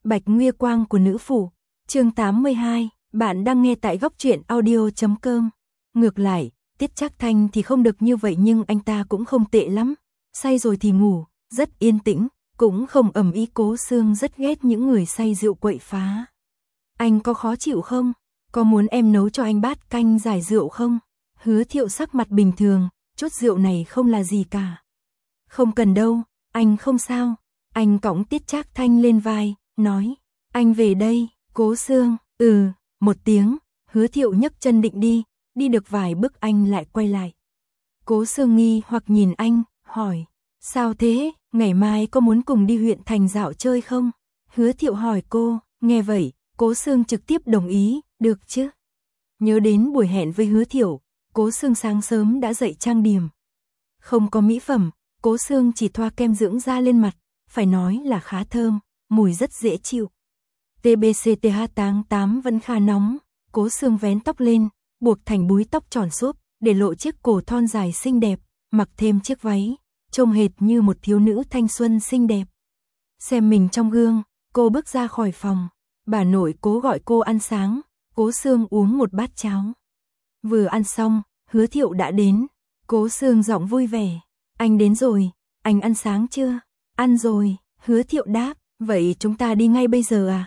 Bạch Nguy Quang của nữ phủ, chương 82, bạn đang nghe tại góc truyện audio.com. Ngược lại, Tiết Trác Thanh thì không được như vậy nhưng anh ta cũng không tệ lắm, say rồi thì ngủ, rất yên tĩnh, cũng không ầm ĩ. Cố Sương rất ghét những người say rượu quậy phá. Anh có khó chịu không? Có muốn em nấu cho anh bát canh giải rượu không? Hứa Thiệu sắc mặt bình thường, chút rượu này không là gì cả. Không cần đâu, anh không sao. Anh cõng Tiết Trác Thanh lên vai, nói, anh về đây. Cố Sương, một tiếng. Hứa Thiệu nhấc chân định đi được vài bước anh lại quay lại. Cố Sương nghi hoặc nhìn anh, hỏi, sao thế, ngày mai có muốn cùng đi huyện thành dạo chơi không? Hứa Thiệu hỏi cô, nghe vậy, Cố Sương trực tiếp đồng ý, được chứ. Nhớ đến buổi hẹn với Hứa Thiệu, Cố Sương sáng sớm đã dậy trang điểm. Không có mỹ phẩm, Cố Sương chỉ thoa kem dưỡng da lên mặt, phải nói là khá thơm, mùi rất dễ chịu. TBCTH88 vẫn khá nóng, Cố Sương vén tóc lên, buộc thành búi tóc tròn xốp, để lộ chiếc cổ thon dài xinh đẹp, mặc thêm chiếc váy, trông hệt như một thiếu nữ thanh xuân xinh đẹp. Xem mình trong gương, cô bước ra khỏi phòng, bà nội Cố gọi cô ăn sáng, Cố Sương uống một bát cháo. Vừa ăn xong, Hứa Thiệu đã đến, Cố Sương giọng vui vẻ, anh đến rồi, anh ăn sáng chưa? Ăn rồi, Hứa Thiệu đáp, vậy chúng ta đi ngay bây giờ à?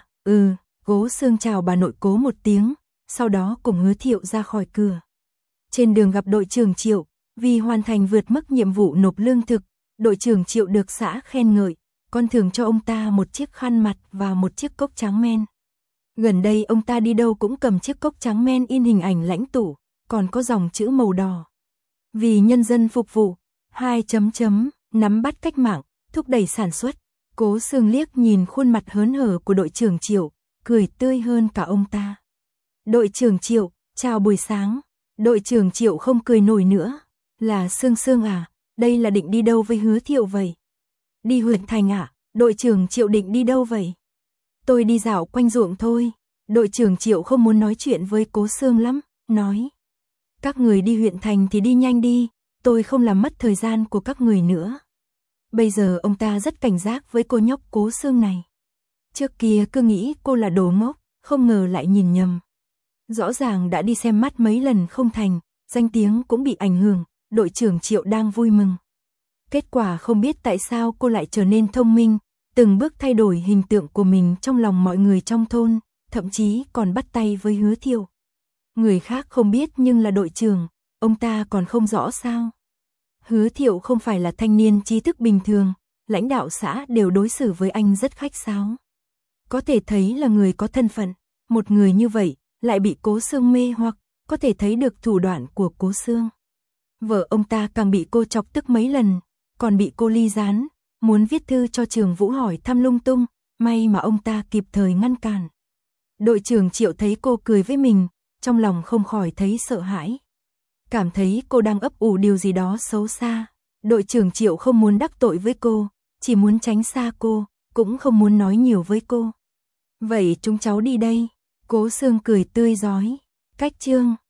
Cố Sương chào bà nội Cố một tiếng, sau đó cùng Hứa Thiệu ra khỏi cửa. Trên đường gặp đội trưởng Triệu, vì hoàn thành vượt mức nhiệm vụ nộp lương thực, đội trưởng Triệu được xã khen ngợi, còn thưởng cho ông ta một chiếc khăn mặt và một chiếc cốc trắng men. Gần đây ông ta đi đâu cũng cầm chiếc cốc trắng men in hình ảnh lãnh tụ, còn có dòng chữ màu đỏ. Vì nhân dân phục vụ, 2 nắm bắt cách mạng, thúc đẩy sản xuất. Cố Sương liếc nhìn khuôn mặt hớn hở của đội trưởng Triệu, cười tươi hơn cả ông ta. Đội trưởng Triệu, chào buổi sáng. Đội trưởng Triệu không cười nổi nữa. Là Sương Sương à, đây là định đi đâu với Hứa Thiệu vậy? Đi huyện thành à, đội trưởng Triệu định đi đâu vậy? Tôi đi dạo quanh ruộng thôi. Đội trưởng Triệu không muốn nói chuyện với Cố Sương lắm, nói. Các người đi huyện thành thì đi nhanh đi, tôi không làm mất thời gian của các người nữa. Bây giờ ông ta rất cảnh giác với cô nhóc Cố Sương này. Trước kia cứ nghĩ cô là đồ ngốc, không ngờ lại nhìn nhầm. Rõ ràng đã đi xem mắt mấy lần không thành, danh tiếng cũng bị ảnh hưởng, đội trưởng Triệu đang vui mừng. Kết quả không biết tại sao cô lại trở nên thông minh, từng bước thay đổi hình tượng của mình trong lòng mọi người trong thôn, thậm chí còn bắt tay với Hứa Thiệu. Người khác không biết nhưng là đội trưởng, ông ta còn không rõ sao. Hứa Thiệu không phải là thanh niên trí thức bình thường, lãnh đạo xã đều đối xử với anh rất khách sáo. Có thể thấy là người có thân phận, một người như vậy lại bị Cố Sương mê hoặc, có thể thấy được thủ đoạn của Cố Sương. Vợ ông ta càng bị cô chọc tức mấy lần, còn bị cô ly gián, muốn viết thư cho Trường Vũ hỏi thăm lung tung, may mà ông ta kịp thời ngăn cản. Đội trưởng Triệu thấy cô cười với mình, trong lòng không khỏi thấy sợ hãi. Cảm thấy cô đang ấp ủ điều gì đó xấu xa. Đội trưởng Triệu không muốn đắc tội với cô, chỉ muốn tránh xa cô, cũng không muốn nói nhiều với cô. Vậy chúng cháu đi đây. Cố Sương cười tươi rói. Cách chương